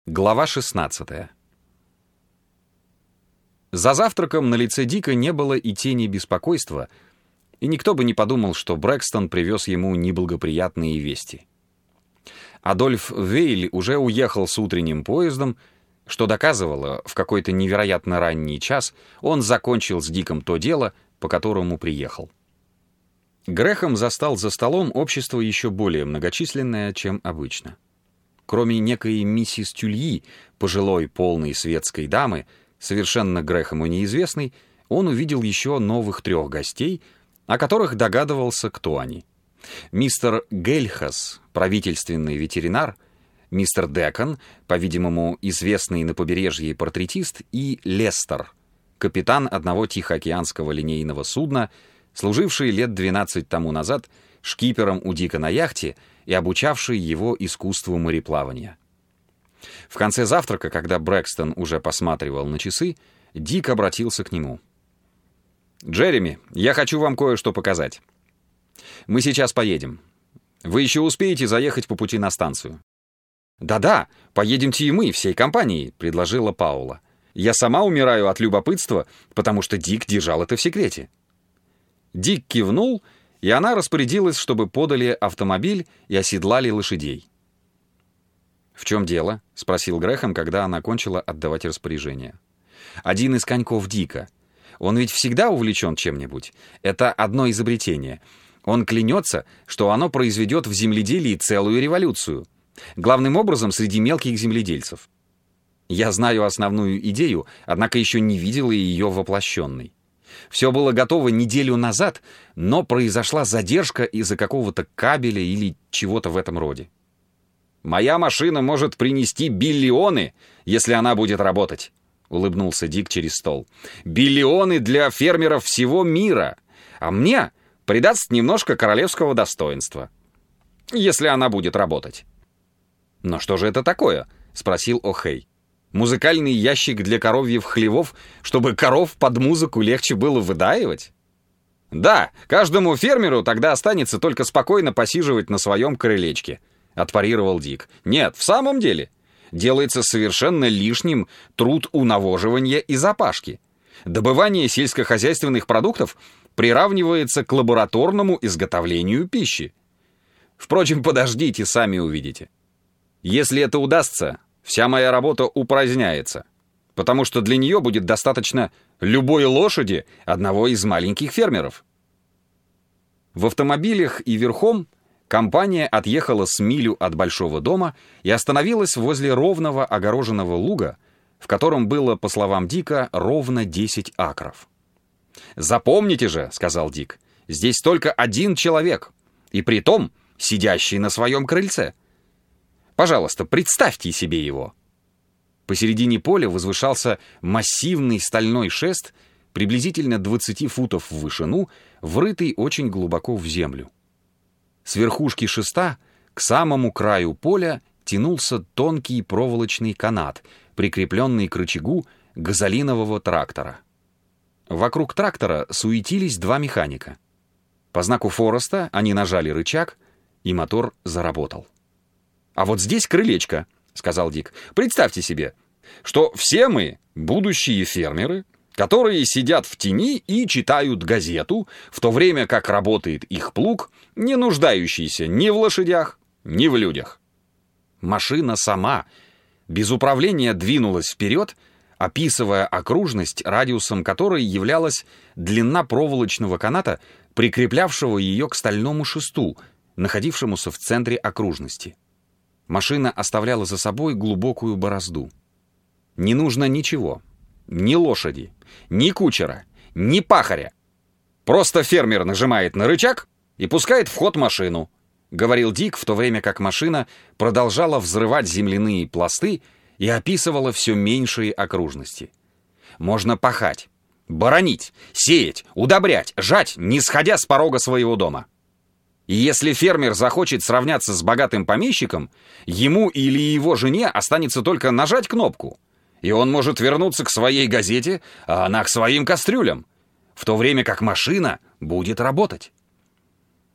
Глава 16. За завтраком на лице Дика не было и тени беспокойства, и никто бы не подумал, что Брэкстон привез ему неблагоприятные вести. Адольф Вейль уже уехал с утренним поездом, что доказывало, в какой-то невероятно ранний час он закончил с Диком то дело, по которому приехал. Грэхэм застал за столом общество еще более многочисленное, чем обычно. Кроме некой миссис Тюльи, пожилой полной светской дамы, совершенно Грэхэму неизвестной, он увидел еще новых 3 гостей, о которых догадывался, кто они. Мистер Гельхас, правительственный ветеринар, мистер Декон, по-видимому, известный на побережье портретист, и Лестер, капитан одного тихоокеанского линейного судна, служивший лет 12 тому назад шкипером у Дика на яхте и обучавший его искусству мореплавания. В конце завтрака, когда Брэкстон уже посматривал на часы, Дик обратился к нему. «Джереми, я хочу вам кое-что показать. Мы сейчас поедем. Вы еще успеете заехать по пути на станцию?» «Да-да, поедемте и мы, всей компанией», — предложила Паула. «Я сама умираю от любопытства, потому что Дик держал это в секрете». Дик кивнул, и она распорядилась, чтобы подали автомобиль и оседлали лошадей. «В чем дело?» — спросил Грэхэм, когда она кончила отдавать распоряжение. «Один из коньков Дика. Он ведь всегда увлечен чем-нибудь. Это одно изобретение. Он клянется, что оно произведет в земледелии целую революцию. Главным образом среди мелких земледельцев. Я знаю основную идею, однако еще не видела ее воплощенной. Все было готово неделю назад, но произошла задержка из-за какого-то кабеля или чего-то в этом роде. «Моя машина может принести биллионы, если она будет работать», — улыбнулся Дик через стол. «Биллионы для фермеров всего мира, а мне придаст немножко королевского достоинства, если она будет работать». «Но что же это такое?» — спросил О'Хей. «Музыкальный ящик для коровьих хлевов, чтобы коров под музыку легче было выдаивать?» «Да, каждому фермеру тогда останется только спокойно посиживать на своем крылечке», — отпарировал Дик. «Нет, в самом деле, делается совершенно лишним труд унавоживания и запашки. Добывание сельскохозяйственных продуктов приравнивается к лабораторному изготовлению пищи. Впрочем, подождите, сами увидите. Если это удастся, вся моя работа упраздняется, потому что для нее будет достаточно любой лошади одного из маленьких фермеров». В автомобилях и верхом компания отъехала с милю от большого дома и остановилась возле ровного огороженного луга, в котором было, по словам Дика, ровно 10 акров. «Запомните же, — сказал Дик, — здесь только один человек, и притом сидящий на своем крыльце. Пожалуйста, представьте себе его». Посередине поля возвышался массивный стальной шест, приблизительно 20 футов в вышину, врытый очень глубоко в землю. С верхушки шеста к самому краю поля тянулся тонкий проволочный канат, прикрепленный к рычагу газолинового трактора. Вокруг трактора суетились 2 механика. По знаку Фореста они нажали рычаг, и мотор заработал. «А вот здесь крылечко», — сказал Дик. «Представьте себе, что все мы будущие фермеры, которые сидят в тени и читают газету, в то время как работает их плуг, не нуждающийся ни в лошадях, ни в людях». Машина сама, без управления, двинулась вперед, описывая окружность, радиусом которой являлась длина проволочного каната, прикреплявшего ее к стальному шесту, находившемуся в центре окружности. Машина оставляла за собой глубокую борозду. Не нужно ничего. Ни лошади, ни кучера, ни пахаря. Просто фермер нажимает на рычаг и пускает в ход машину, говорил Дик, в то время как машина продолжала взрывать земляные пласты и описывала все меньшие окружности. Можно пахать, боронить, сеять, удобрять, жать, не сходя с порога своего дома. И если фермер захочет сравняться с богатым помещиком, ему или его жене останется только нажать кнопку, и он может вернуться к своей газете, а она к своим кастрюлям, в то время как машина будет работать.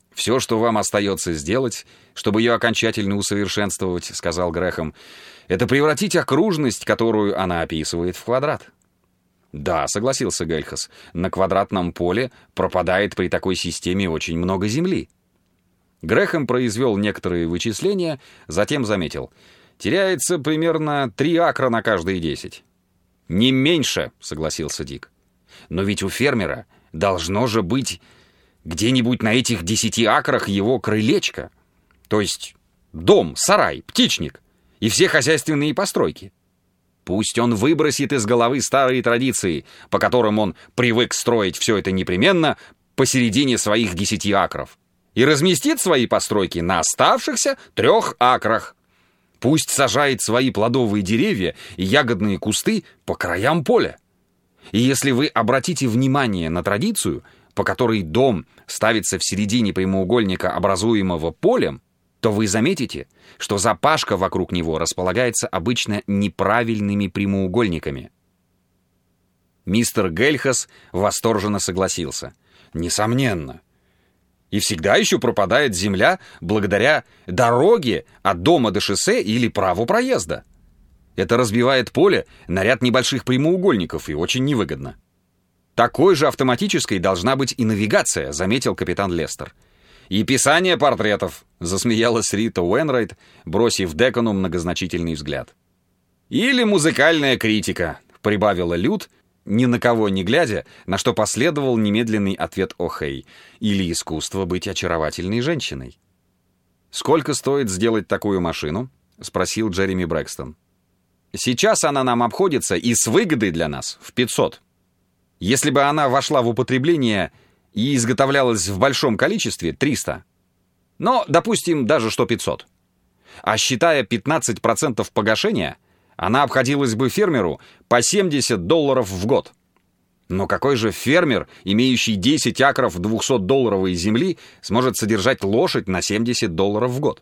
«Все, что вам остается сделать, чтобы ее окончательно усовершенствовать, — сказал Грэхэм, — это превратить окружность, которую она описывает, в квадрат». «Да, — согласился Гельхас, — на квадратном поле пропадает при такой системе очень много земли». Грэхэм произвел некоторые вычисления, затем заметил: «Теряется примерно 3 акра на каждые 10». «Не меньше, — согласился Дик. Но ведь у фермера должно же быть где-нибудь на этих 10 акрах его крылечко, то есть дом, сарай, птичник и все хозяйственные постройки. Пусть он выбросит из головы старые традиции, по которым он привык строить все это непременно посередине своих 10 акров, и разместит свои постройки на оставшихся 3 акрах. Пусть сажает свои плодовые деревья и ягодные кусты по краям поля. И если вы обратите внимание на традицию, по которой дом ставится в середине прямоугольника, образуемого полем, то вы заметите, что запашка вокруг него располагается обычно неправильными прямоугольниками». Мистер Гельхас восторженно согласился. «Несомненно. И всегда еще пропадает земля благодаря дороге от дома до шоссе или праву проезда. Это разбивает поле на ряд небольших прямоугольников и очень невыгодно». «Такой же автоматической должна быть и навигация», — заметил капитан Лестер. «И писание портретов», — засмеялась Рита Уэнрайт, бросив Декону многозначительный взгляд. «Или музыкальная критика», — прибавила Люд, ни на кого не глядя, на что последовал немедленный ответ О'Хэй. «Или искусство быть очаровательной женщиной». «Сколько стоит сделать такую машину?» — спросил Джереми Брэкстон. «Сейчас она нам обходится и с выгодой для нас в 500. Если бы она вошла в употребление и изготовлялась в большом количестве, 300. Но, допустим, даже что 500. А считая 15% погашения, она обходилась бы фермеру по $70 в год. Но какой же фермер, имеющий 10 акров 200-долларовой земли, сможет содержать лошадь на $70 в год?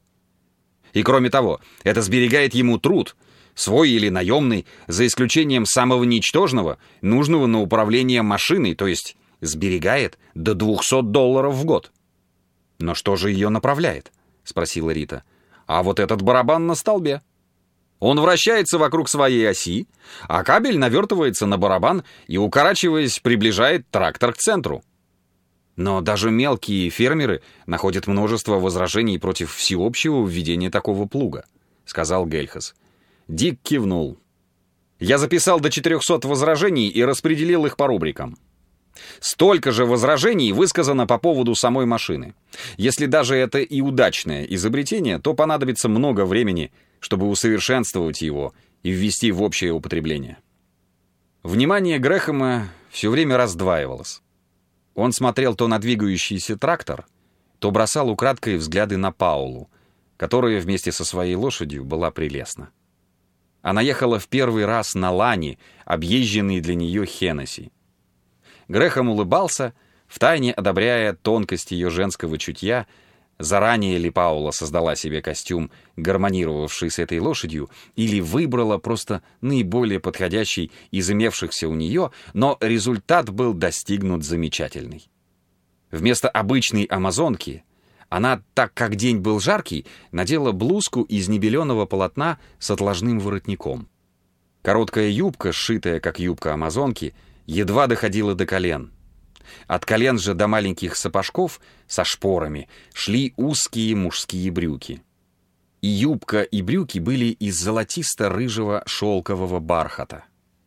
И кроме того, это сберегает ему труд, свой или наемный, за исключением самого ничтожного, нужного на управление машиной, то есть сберегает до $200 в год. «Но что же ее направляет?» — спросила Рита. «А вот этот барабан на столбе. Он вращается вокруг своей оси, а кабель навертывается на барабан и, укорачиваясь, приближает трактор к центру». «Но даже мелкие фермеры находят множество возражений против всеобщего введения такого плуга», — сказал Гельхас. Дик кивнул. «Я записал до 400 возражений и распределил их по рубрикам. Столько же возражений высказано по поводу самой машины. Если даже это и удачное изобретение, то понадобится много времени, чтобы усовершенствовать его и ввести в общее употребление». Внимание Грэхэма все время раздваивалось. Он смотрел то на двигающийся трактор, то бросал украдкой взгляды на Паулу, которая вместе со своей лошадью была прелестна. Она ехала в первый раз на лани, объезженной для нее Хеннесси. Грэхэм улыбался, втайне одобряя тонкость ее женского чутья. Заранее ли Паула создала себе костюм, гармонировавший с этой лошадью, или выбрала просто наиболее подходящий из имевшихся у нее, но результат был достигнут замечательный. Вместо обычной амазонки она, так как день был жаркий, надела блузку из небеленого полотна с отложным воротником. Короткая юбка, сшитая как юбка амазонки, едва доходила до колен. От колен же до маленьких сапожков со шпорами шли узкие мужские брюки. И юбка, и брюки были из золотисто-рыжего шелкового бархата.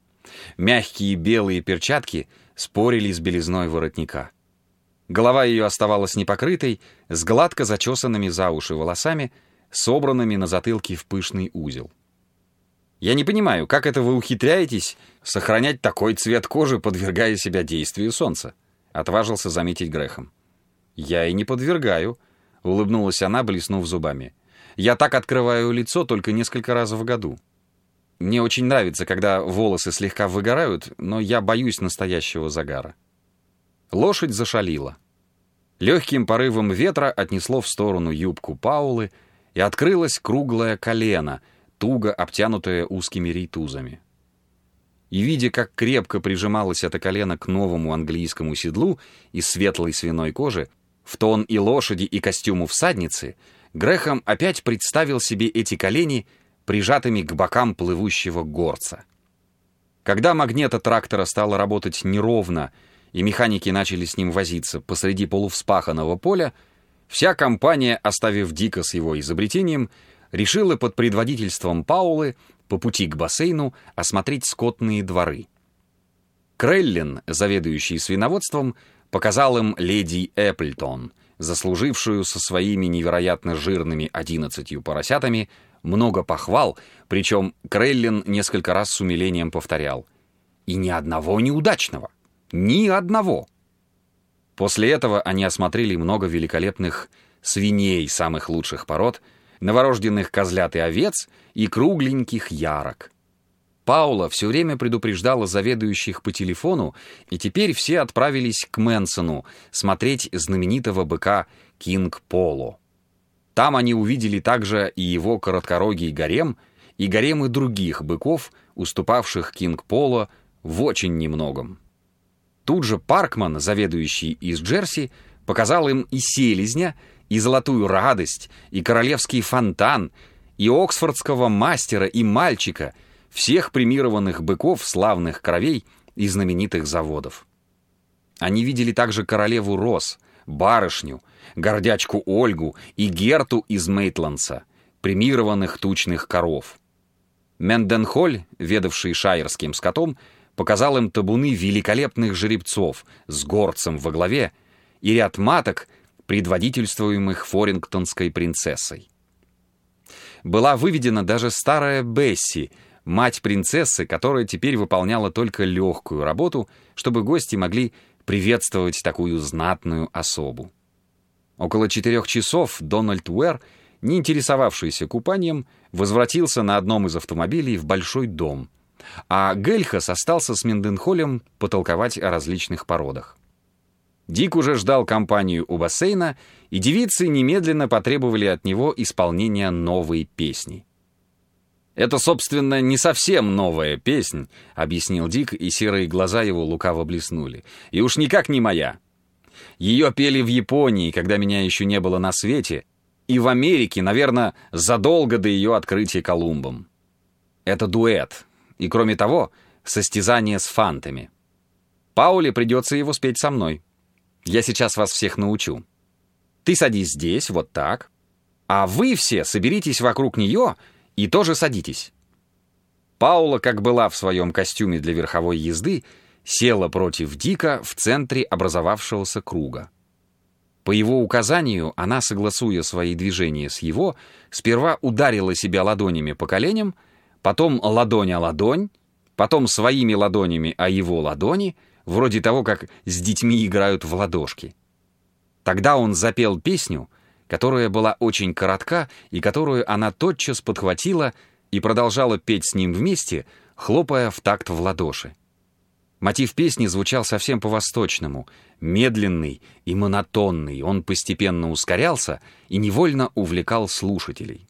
Мягкие белые перчатки спорили с белизной воротника. Голова ее оставалась непокрытой, с гладко зачесанными за уши волосами, собранными на затылке в пышный узел. «Я не понимаю, как это вы ухитряетесь сохранять такой цвет кожи, подвергая себя действию солнца?» — отважился заметить Грэхэм. «Я и не подвергаю», — улыбнулась она, блеснув зубами. «Я так открываю лицо только несколько раз в году. Мне очень нравится, когда волосы слегка выгорают, но я боюсь настоящего загара». Лошадь зашалила. Легким порывом ветра отнесло в сторону юбку Паулы, и открылось круглое колено, туго обтянутое узкими рейтузами. И, видя, как крепко прижималось это колено к новому английскому седлу из светлой свиной кожи, в тон и лошади, и костюму всадницы, Грэхэм опять представил себе эти колени прижатыми к бокам плывущего горца. Когда магнето трактора стало работать неровно, и механики начали с ним возиться посреди полувспаханного поля, вся компания, оставив Дика с его изобретением, решила под предводительством Паулы по пути к бассейну осмотреть скотные дворы. Креллин, заведующий свиноводством, показал им леди Эпплтон, заслужившую со своими невероятно жирными 11 поросятами много похвал, причем Креллин несколько раз с умилением повторял: «И ни одного неудачного! Ни одного!» После этого они осмотрели много великолепных свиней самых лучших пород, новорожденных козлят и овец и кругленьких ярок. Паула все время предупреждала заведующих по телефону, и теперь все отправились к Мэнсону смотреть знаменитого быка Кинг-Поло. Там они увидели также и его короткорогий гарем, и гаремы других быков, уступавших Кинг-Поло в очень немногом. Тут же Паркман, заведующий из Джерси, показал им и селезня, и золотую радость, и королевский фонтан, и оксфордского мастера, и мальчика, всех премированных быков славных кровей и знаменитых заводов. Они видели также королеву роз, барышню, гордячку Ольгу и Герту из Мейтландса, премированных тучных коров. Менденхоль, ведавший шайерским скотом, показал им табуны великолепных жеребцов с горцем во главе и ряд маток, предводительствуемых форингтонской принцессой. Была выведена даже старая Бесси, мать принцессы, которая теперь выполняла только легкую работу, чтобы гости могли приветствовать такую знатную особу. Около 4 часов Дональд Уэр, не интересовавшийся купанием, возвратился на одном из автомобилей в большой дом, а Гельхас остался с Менденхолем потолковать о различных породах. Дик уже ждал компанию у бассейна, и девицы немедленно потребовали от него исполнения новой песни. «Это, собственно, не совсем новая песнь», — объяснил Дик, и серые глаза его лукаво блеснули. «И уж никак не моя. Ее пели в Японии, когда меня еще не было на свете, и в Америке, наверное, задолго до ее открытия Колумбом. Это дуэт, и, кроме того, состязание с фантами. Пауле придется его спеть со мной. Я сейчас вас всех научу. Ты садись здесь, вот так, а вы все соберитесь вокруг нее и тоже садитесь». Паула, как была в своем костюме для верховой езды, села против Дика в центре образовавшегося круга. По его указанию она, согласуя свои движения с его, сперва ударила себя ладонями по коленям, потом ладонь о ладонь, потом своими ладонями о его ладони, вроде того, как с детьми играют в ладошки. Тогда он запел песню, которая была очень коротка и которую она тотчас подхватила и продолжала петь с ним вместе, хлопая в такт в ладоши. Мотив песни звучал совсем по-восточному, медленный и монотонный, он постепенно ускорялся и невольно увлекал слушателей.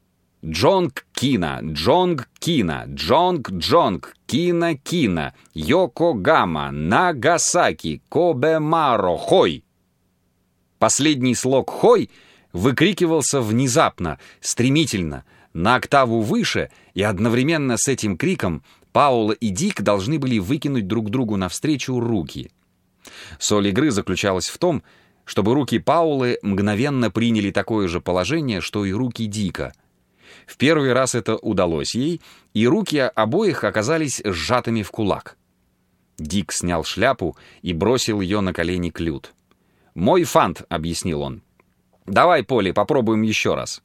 «Джонг Кина, Джонг Кина, Джонг Джонг, Кина Кина, Йокогама, Нагасаки, Кобемаро, Хой!» Последний слог «Хой» выкрикивался внезапно, стремительно, на октаву выше, и одновременно с этим криком Паула и Дик должны были выкинуть друг другу навстречу руки. Соль игры заключалась в том, чтобы руки Паулы мгновенно приняли такое же положение, что и руки Дика. В первый раз это удалось ей, и руки обоих оказались сжатыми в кулак. Дик снял шляпу и бросил ее на колени Клют. «Мой фант», — объяснил он. «Давай, Поли, попробуем еще раз».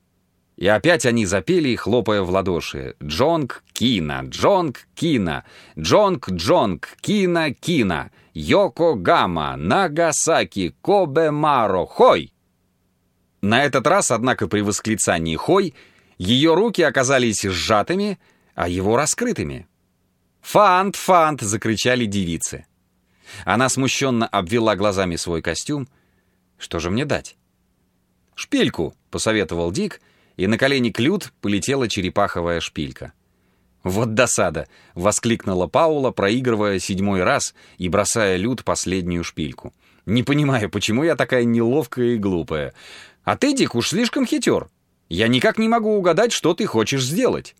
И опять они запели, хлопая в ладоши. «Джонг Кина, Джонг Кина, Джонг Джонг, Кина Кина, Йокогама, Нагасаки, Кобемаро, Хой!» На этот раз, однако, при восклицании «Хой» ее руки оказались сжатыми, а его раскрытыми. «Фант, фант!» — закричали девицы. Она смущенно обвела глазами свой костюм. «Что же мне дать?» «Шпильку», — посоветовал Дик, и на колени Клют полетела черепаховая шпилька. «Вот досада!» — воскликнула Паула, проигрывая 7-й раз и бросая Лют последнюю шпильку. Не понимаю, почему я такая неловкая и глупая. А ты, Дик, уж слишком хитер. Я никак не могу угадать, что ты хочешь сделать».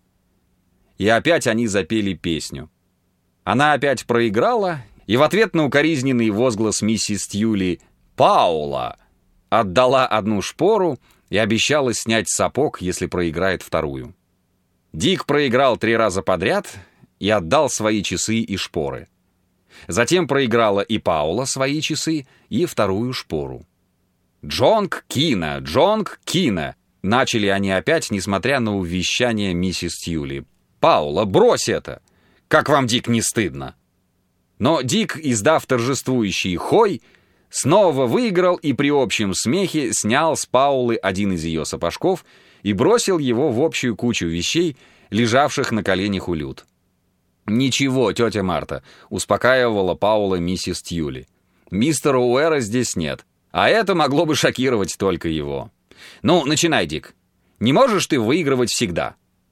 И опять они запели песню. Она опять проиграла, и в ответ на укоризненный возглас миссис Тьюли «Паула!» отдала одну шпору и обещала снять сапог, если проиграет вторую. Дик проиграл 3 раза подряд и отдал свои часы и шпоры. Затем проиграла и Паула свои часы и вторую шпору. «Джонг Кина! Джонг Кина!» начали они опять, несмотря на увещание миссис Тьюли. «Паула, брось это! Как вам, Дик, не стыдно?» Но Дик, издав торжествующий хой, снова выиграл и при общем смехе снял с Паулы один из ее сапожков и бросил его в общую кучу вещей, лежавших на коленях у Люд. «Ничего, тетя Марта», — успокаивала Паула миссис Тьюли. «Мистера Уэра здесь нет, а это могло бы шокировать только его. Ну, начинай, Дик. Не можешь ты выигрывать всегда».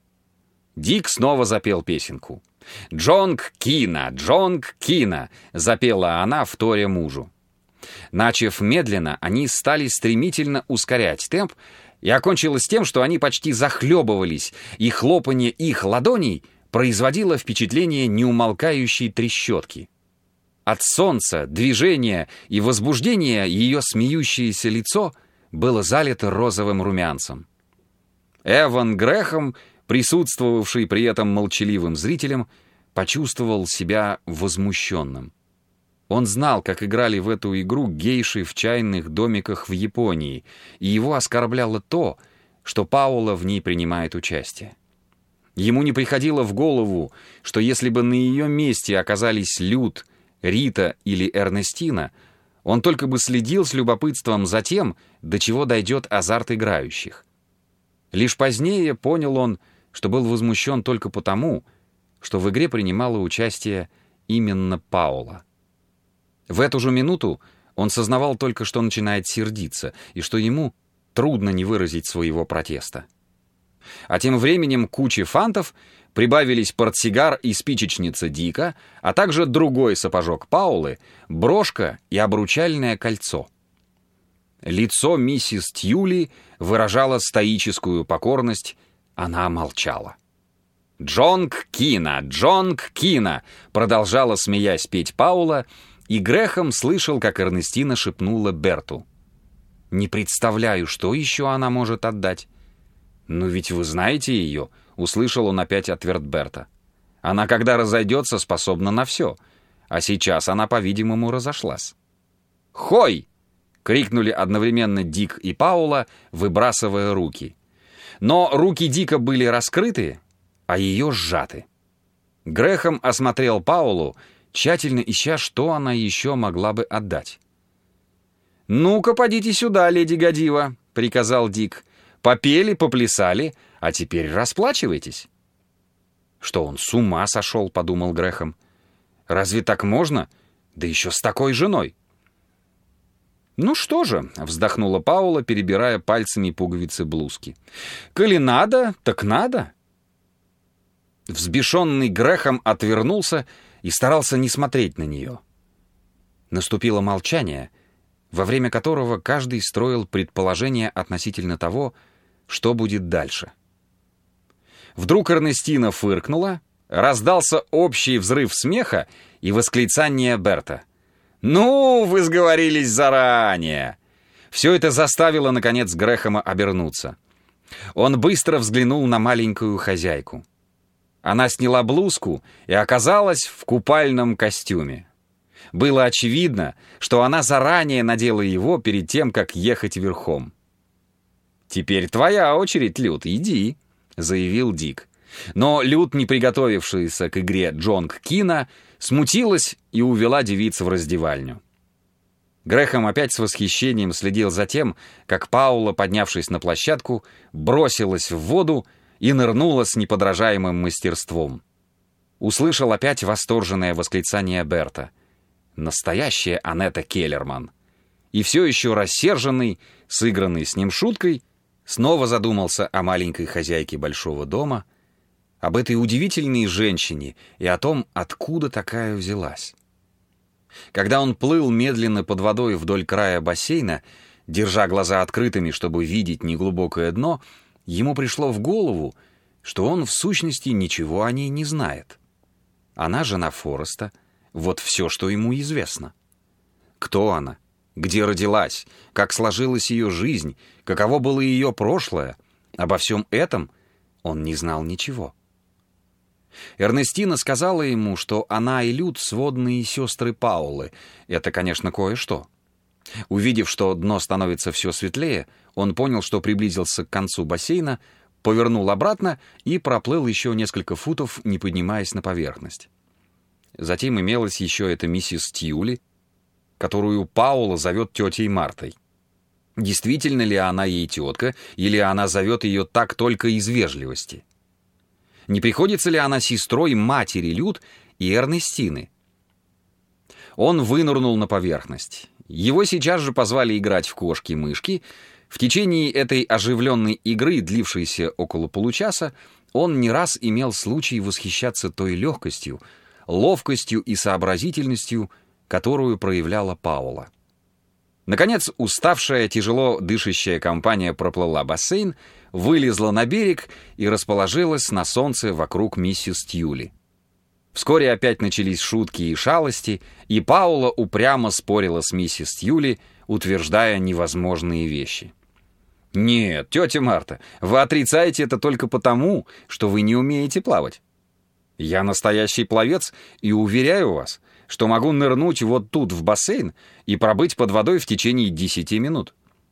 Дик снова запел песенку. «Джонг Кина, Джонг Кина», — запела она, вторя мужу. Начав медленно, они стали стремительно ускорять темп, и окончилось тем, что они почти захлебывались, и хлопанье их ладоней производило впечатление неумолкающей трещотки. От солнца, движения и возбуждения ее смеющееся лицо было залито розовым румянцем. Эван Грэхэм, присутствовавший при этом молчаливым зрителем, почувствовал себя возмущенным. Он знал, как играли в эту игру гейши в чайных домиках в Японии, и его оскорбляло то, что Паула в ней принимает участие. Ему не приходило в голову, что если бы на ее месте оказались Люд, Рита или Эрнестина, он только бы следил с любопытством за тем, до чего дойдет азарт играющих. Лишь позднее понял он, что был возмущен только потому, что в игре принимала участие именно Паула. В эту же минуту он сознавал только, что начинает сердиться, и что ему трудно не выразить своего протеста. А тем временем к куче фантов прибавились портсигар и спичечница Дика, а также другой сапожок Паулы, брошка и обручальное кольцо. Лицо миссис Тьюли выражало стоическую покорность, она молчала. «Джонг Кина! Джонг Кина!» продолжала, смеясь, петь Паула, и Грэхэм слышал, как Эрнестина шепнула Берту. «Не представляю, что еще она может отдать». «Ну ведь вы знаете ее», — услышал он опять ответ Берта. «Она, когда разойдется, способна на все, а сейчас она, по-видимому, разошлась». «Хой!» — крикнули одновременно Дик и Паула, выбрасывая руки. Но руки Дика были раскрыты, а ее сжаты. Грэхэм осмотрел Паулу, тщательно ища, что она еще могла бы отдать. «Ну-ка, подите сюда, леди Годива», — приказал Дик. «Попели, поплясали, а теперь расплачивайтесь». «Что он, с ума сошел?» — подумал Грэхэм. «Разве так можно? Да еще с такой женой». «Ну что же», — вздохнула Паула, перебирая пальцами пуговицы блузки. «Коли надо, так надо». Взбешенный Грэхэм отвернулся и старался не смотреть на нее. Наступило молчание, во время которого каждый строил предположение относительно того, что будет дальше. Вдруг Эрнестина фыркнула, раздался общий взрыв смеха и восклицание Берта. «Ну, вы сговорились заранее!» Все это заставило, наконец, Грэхэма обернуться. Он быстро взглянул на маленькую хозяйку. Она сняла блузку и оказалась в купальном костюме. Было очевидно, что она заранее надела его перед тем, как ехать верхом. «Теперь твоя очередь, Люд, иди», — заявил Дик. Но Люд, не приготовившаяся к игре Джонг Кина, смутилась и увела девицу в раздевальню. Грэхэм опять с восхищением следил за тем, как Паула, поднявшись на площадку, бросилась в воду и нырнула с неподражаемым мастерством. Услышал опять восторженное восклицание Берта. Настоящая Анетта Келлерман. И все еще рассерженный, сыгранный с ним шуткой, снова задумался о маленькой хозяйке большого дома, об этой удивительной женщине и о том, откуда такая взялась. Когда он плыл медленно под водой вдоль края бассейна, держа глаза открытыми, чтобы видеть неглубокое дно, ему пришло в голову, что он в сущности ничего о ней не знает. Она жена Фореста, вот все, что ему известно. Кто она? Где родилась? Как сложилась ее жизнь? Каково было ее прошлое? Обо всем этом он не знал ничего. Эрнестина сказала ему, что она и Люд — сводные сестры Паулы. Это, конечно, кое-что. Увидев, что дно становится все светлее, он понял, что приблизился к концу бассейна, повернул обратно и проплыл еще несколько футов, не поднимаясь на поверхность. Затем имелась еще эта миссис Тьюли, которую Паула зовет тетей Мартой. Действительно ли она ей тетка, или она зовет ее так только из вежливости? Не приходится ли она сестрой матери Люд и Эрнестины? Он вынырнул на поверхность. Его сейчас же позвали играть в кошки-мышки. В течение этой оживленной игры, длившейся около получаса, он не раз имел случай восхищаться той легкостью, ловкостью и сообразительностью, которую проявляла Паула. Наконец, уставшая, тяжело дышащая компания проплыла бассейн, вылезла на берег и расположилась на солнце вокруг миссис Тьюли. Вскоре опять начались шутки и шалости, и Паула упрямо спорила с миссис Тьюли, утверждая невозможные вещи. «Нет, тетя Марта, вы отрицаете это только потому, что вы не умеете плавать. Я настоящий пловец и уверяю вас, что могу нырнуть вот тут в бассейн и пробыть под водой в течение 10 минут».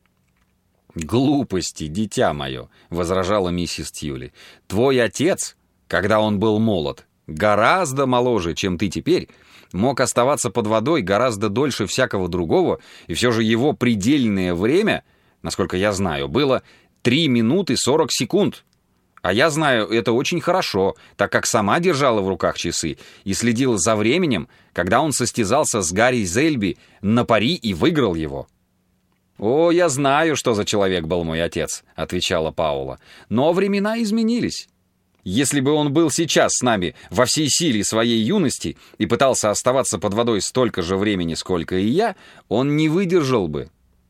«Глупости, дитя мое», — возражала миссис Тьюли. «Твой отец, когда он был молод, гораздо моложе, чем ты теперь, мог оставаться под водой гораздо дольше всякого другого, и все же его предельное время, насколько я знаю, было 3 минуты 40 секунд. А я знаю это очень хорошо, так как сама держала в руках часы и следила за временем, когда он состязался с Гарри Зельби на пари и выиграл его». «О, я знаю, что за человек был мой отец», — отвечала Паула. «Но времена изменились. Если бы он был сейчас с нами во всей силе своей юности и пытался оставаться под водой столько же времени, сколько и я, он не выдержал бы.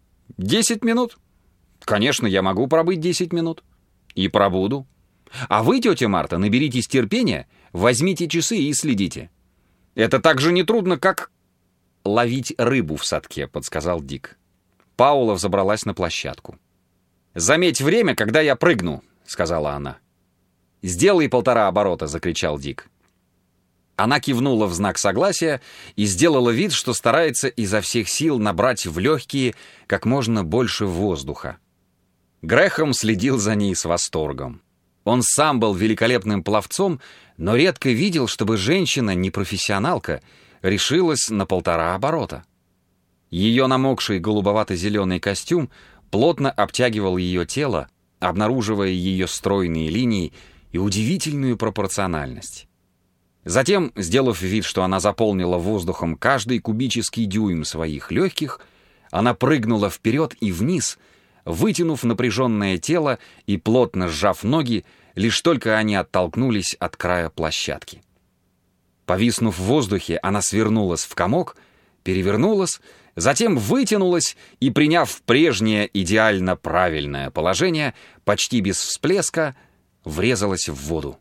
10 минут? Конечно, я могу пробыть 10 минут. И пробуду. А вы, тетя Марта, наберитесь терпения, возьмите часы и следите. Это так же нетрудно, как ловить рыбу в садке», — подсказал Дик. Паула взобралась на площадку. «Заметь время, когда я прыгну», — сказала она. «Сделай 1,5 оборота», — закричал Дик. Она кивнула в знак согласия и сделала вид, что старается изо всех сил набрать в легкие как можно больше воздуха. Грэхэм следил за ней с восторгом. Он сам был великолепным пловцом, но редко видел, чтобы женщина, непрофессионалка, решилась на 1,5 оборота. Ее намокший голубовато-зеленый костюм плотно обтягивал ее тело, обнаруживая ее стройные линии и удивительную пропорциональность. Затем, сделав вид, что она заполнила воздухом каждый кубический дюйм своих легких, она прыгнула вперед и вниз, вытянув напряженное тело и плотно сжав ноги, лишь только они оттолкнулись от края площадки. Повиснув в воздухе, она свернулась в комок, перевернулась, затем вытянулась и, приняв прежнее идеально правильное положение, почти без всплеска, врезалась в воду.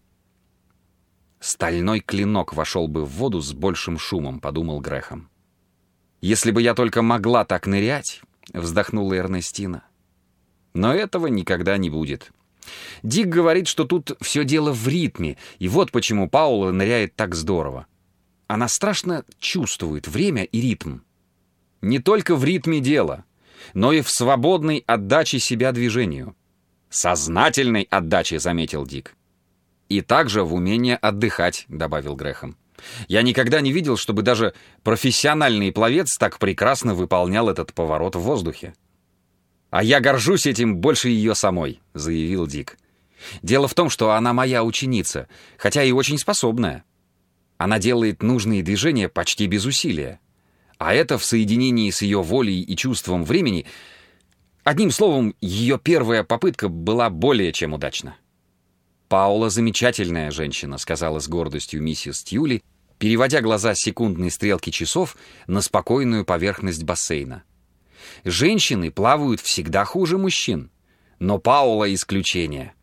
«Стальной клинок вошел бы в воду с большим шумом», — подумал Грэхэм. «Если бы я только могла так нырять», — вздохнула Эрнестина. «Но этого никогда не будет. Дик говорит, что тут все дело в ритме, и вот почему Паула ныряет так здорово. Она страшно чувствует время и ритм. Не только в ритме дела, но и в свободной отдаче себя движению. Сознательной отдаче», — заметил Дик. «И также в умении отдыхать», — добавил Грэхэм. «Я никогда не видел, чтобы даже профессиональный пловец так прекрасно выполнял этот поворот в воздухе». «А я горжусь этим больше ее самой», — заявил Дик. «Дело в том, что она моя ученица, хотя и очень способная. Она делает нужные движения почти без усилия. А это в соединении с ее волей и чувством времени... Одним словом, ее первая попытка была более чем удачна». «Паула замечательная женщина», — сказала с гордостью миссис Тьюли, переводя глаза с секундной стрелки часов на спокойную поверхность бассейна. «Женщины плавают всегда хуже мужчин, но Паула исключение.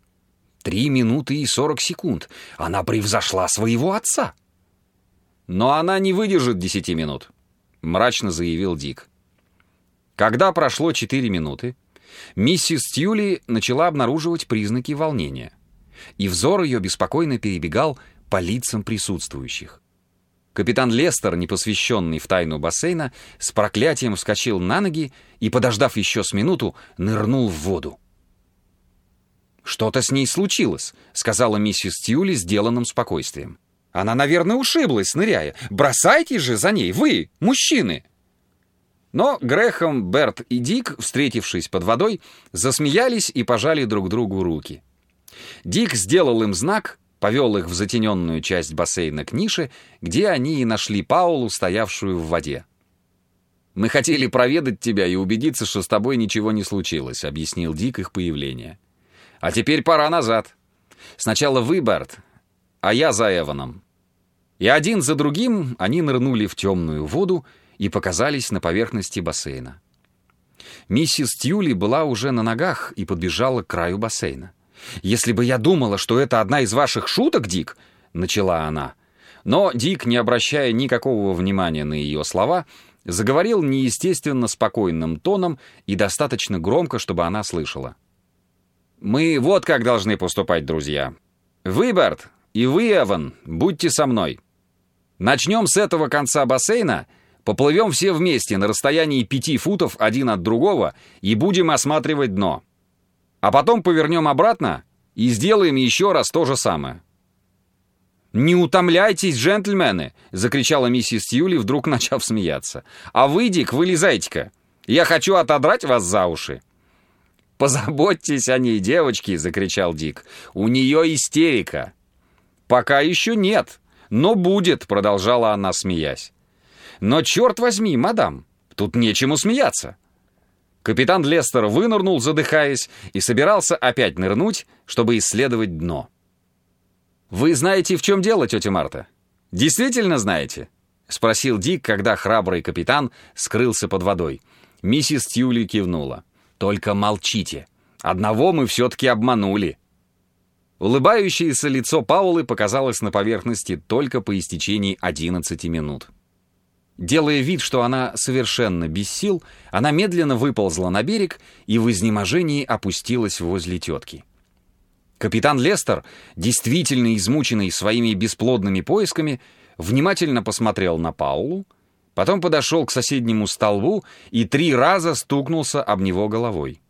3 минуты и 40 секунд. Она превзошла своего отца». «Но она не выдержит 10 минут», — мрачно заявил Дик. Когда прошло 4 минуты, миссис Тьюли начала обнаруживать признаки волнения, и взор ее беспокойно перебегал по лицам присутствующих. Капитан Лестер, непосвященный в тайну бассейна, с проклятием вскочил на ноги и, подождав еще с минуту, нырнул в воду. «Что-то с ней случилось», — сказала миссис Тьюли сделанным спокойствием. «Она, наверное, ушиблась, ныряя. Бросайтесь же за ней, вы, мужчины!» Но Грэхэм, Берт и Дик, встретившись под водой, засмеялись и пожали друг другу руки. Дик сделал им знак, повел их в затененную часть бассейна к нише, где они и нашли Паулу, стоявшую в воде. «Мы хотели проведать тебя и убедиться, что с тобой ничего не случилось», — объяснил Дик их появление. «А теперь пора назад. Сначала вы, Берт, а я за Эваном». И один за другим они нырнули в темную воду и показались на поверхности бассейна. Миссис Тьюли была уже на ногах и подбежала к краю бассейна. «Если бы я думала, что это одна из ваших шуток, Дик», — начала она. Но Дик, не обращая никакого внимания на ее слова, заговорил неестественно спокойным тоном и достаточно громко, чтобы она слышала. «Мы вот как должны поступать, друзья. Вы, Берт, и вы, Эван, будьте со мной. Начнем с этого конца бассейна, поплывем все вместе на расстоянии 5 футов один от другого и будем осматривать дно. А потом повернем обратно и сделаем еще раз то же самое». «Не утомляйтесь, джентльмены!» — закричала миссис Тьюли, вдруг начав смеяться. «А вы, Дик, вылезайте-ка! Я хочу отодрать вас за уши!» «Позаботьтесь о ней, девочки!» — закричал Дик. «У нее истерика!» «Пока еще нет, но будет!» — продолжала она, смеясь. «Но черт возьми, мадам, тут нечему смеяться!» Капитан Лестер вынырнул, задыхаясь, и собирался опять нырнуть, чтобы исследовать дно. «Вы знаете, в чем дело, тетя Марта? Действительно знаете?» — спросил Дик, когда храбрый капитан скрылся под водой. Миссис Тьюли кивнула. «Только молчите. Одного мы все-таки обманули». Улыбающееся лицо Паулы показалось на поверхности только по истечении 11 минут. Делая вид, что она совершенно без сил, она медленно выползла на берег и в изнеможении опустилась возле тетки. Капитан Лестер, действительно измученный своими бесплодными поисками, внимательно посмотрел на Паулу, потом подошел к соседнему столбу и 3 раза стукнулся об него головой.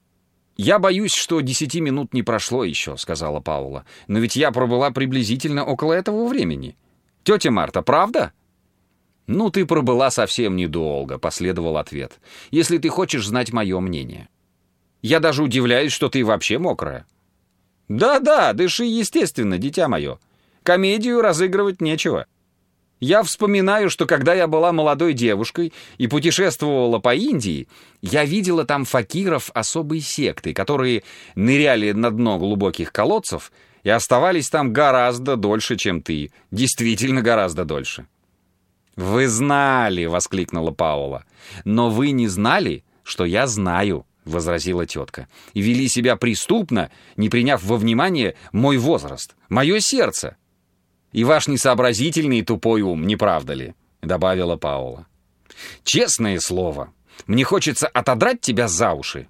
«Я боюсь, что 10 минут не прошло еще», — сказала Паула. «Но ведь я пробыла приблизительно около этого времени. Тетя Марта, правда?» «Ну, ты пробыла совсем недолго», — последовал ответ, «если ты хочешь знать мое мнение. Я даже удивляюсь, что ты вообще мокрая». «Да-да, дыши естественно, дитя мое. Комедию разыгрывать нечего. Я вспоминаю, что когда я была молодой девушкой и путешествовала по Индии, я видела там факиров особой секты, которые ныряли на дно глубоких колодцев и оставались там гораздо дольше, чем ты. Действительно гораздо дольше». «Вы знали!» — воскликнула Паула. «Но вы не знали, что я знаю», — возразила тетка. «И вели себя преступно, не приняв во внимание мой возраст, мое сердце. И ваш несообразительный и тупой ум, не правда ли?» — добавила Паула. «Честное слово, мне хочется отодрать тебя за уши».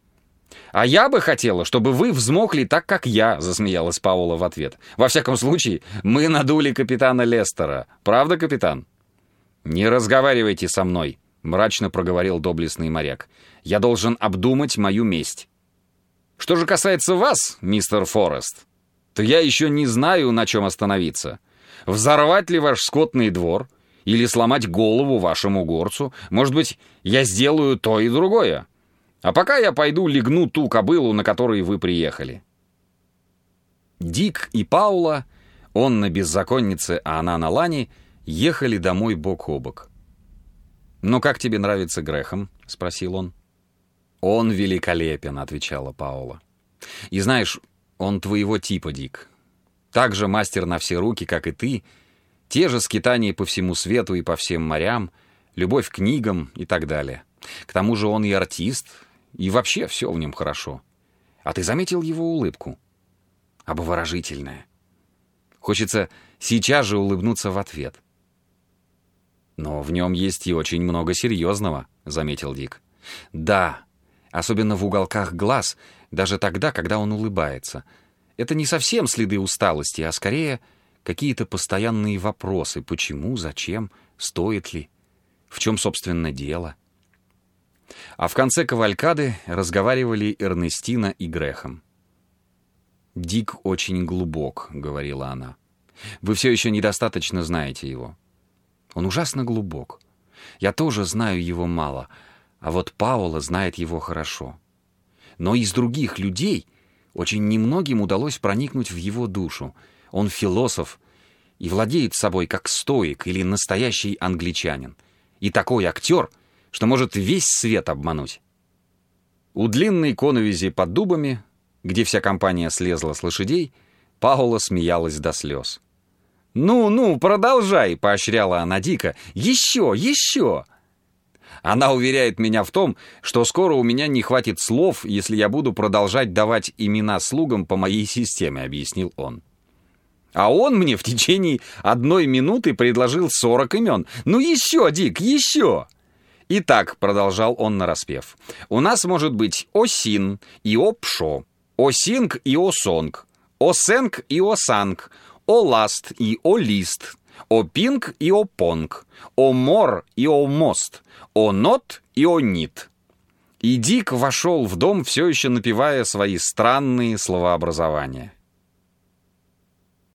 «А я бы хотела, чтобы вы взмокли так, как я», — засмеялась Паула в ответ. «Во всяком случае, мы надули капитана Лестера. Правда, капитан?» «Не разговаривайте со мной», — мрачно проговорил доблестный моряк. «Я должен обдумать мою месть. Что же касается вас, мистер Форест, то я еще не знаю, на чем остановиться. Взорвать ли ваш скотный двор или сломать голову вашему горцу? Может быть, я сделаю то и другое. А пока я пойду легну ту кобылу, на которой вы приехали». Дик и Паула, он на беззаконнице, а она на лане, ехали домой бок о бок. «Ну как тебе нравится Грэхэм?» — спросил он. «Он великолепен», — отвечала Паула. «И знаешь, он твоего типа, Дик. Так же мастер на все руки, как и ты, Те же скитания по всему свету и по всем морям, любовь к книгам и так далее. К тому же он и артист, и вообще все в нем хорошо. А ты заметил его улыбку? Обворожительная. Хочется сейчас же улыбнуться в ответ. «Но в нем есть и очень много серьезного», — заметил Дик. «Да, особенно в уголках глаз, даже тогда, когда он улыбается. Это не совсем следы усталости, а скорее какие-то постоянные вопросы. Почему, зачем, стоит ли, в чем, собственно, дело?» А в конце кавалькады разговаривали Эрнестина и Грэхэм. «Дик очень глубок», — говорила она. «Вы все еще недостаточно знаете его. Он ужасно глубок. Я тоже знаю его мало, а вот Паоло знает его хорошо. Но из других людей очень немногим удалось проникнуть в его душу. Он философ и владеет собой как стоик или настоящий англичанин. И такой актер, что может весь свет обмануть». У длинной коновизи под дубами, где вся компания слезла с лошадей, Паоло смеялась до слез. «Ну, продолжай», — поощряла она Дика. «Еще, еще!» «Она уверяет меня в том, что скоро у меня не хватит слов, если я буду продолжать давать имена слугам по моей системе», — объяснил он. «А он мне в течение 1 минуты предложил 40 имен. Ну еще, Дик, еще!» «Итак», — продолжал он нараспев, «у нас может быть Осин и Опшо, Осинг и Осонг, Осенг и Осанг, Оласт и Олист, Опинг и Опонг, Омор и Омост, Онот и Онит». И Дик вошел в дом, все еще напевая свои странные словообразования.